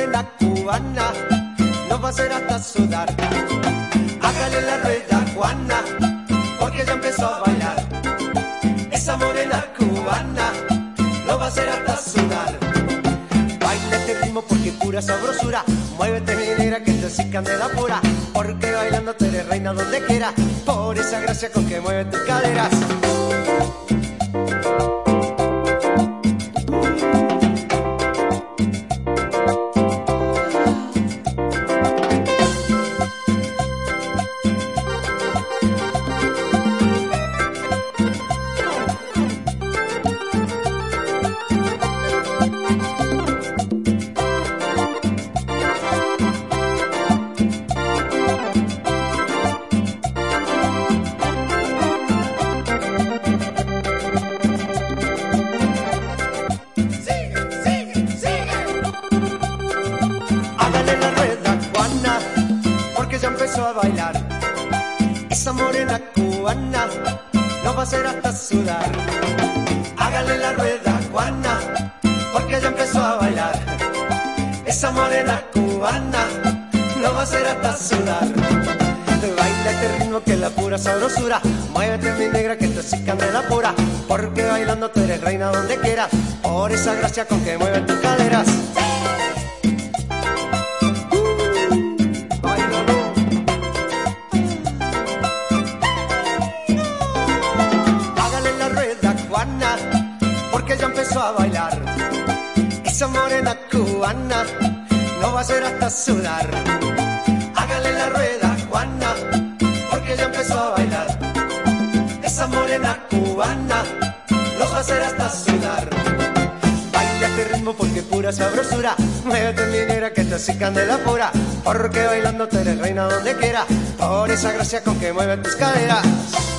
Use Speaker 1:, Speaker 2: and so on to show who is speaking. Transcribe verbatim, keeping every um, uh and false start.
Speaker 1: morena cubana nos va a hacer hasta sudar. Hágale la rueda, Juana, porque ya empezó a bailar. Esa morena cubana nos va a hacer hasta sudar. Baila este ritmo porque pura sabrosura. Muévete mi negra que te sí candela pura. Porque bailando te eres reina donde quiera. Por esa gracia con que mueve tus caderas. Ya empezó a bailar. Esa morena cubana nos va a hacer hasta sudar. Hágale la rueda, Juana, porque ya empezó a bailar. Esa morena cubana nos va a hacer hasta sudar. Baila este ritmo que es la pura sabrosura. Muévete mi negra que te sí candela pura. Porque bailando tú eres reina donde quiera. Por esa gracia con que mueven tus caderas. Porque ya empezó a bailar. Esa morena cubana nos va a hacer hasta sudar. Hágale la rueda, Juana, porque ya empezó a bailar. Esa morena cubana nos va a hacer hasta sudar. Baila este ritmo porque pura sabrosura. Muévete mi negra que te hace candela pura. Porque bailando tú eres reina donde quiera. Por esa gracia con que mueve tus caderas.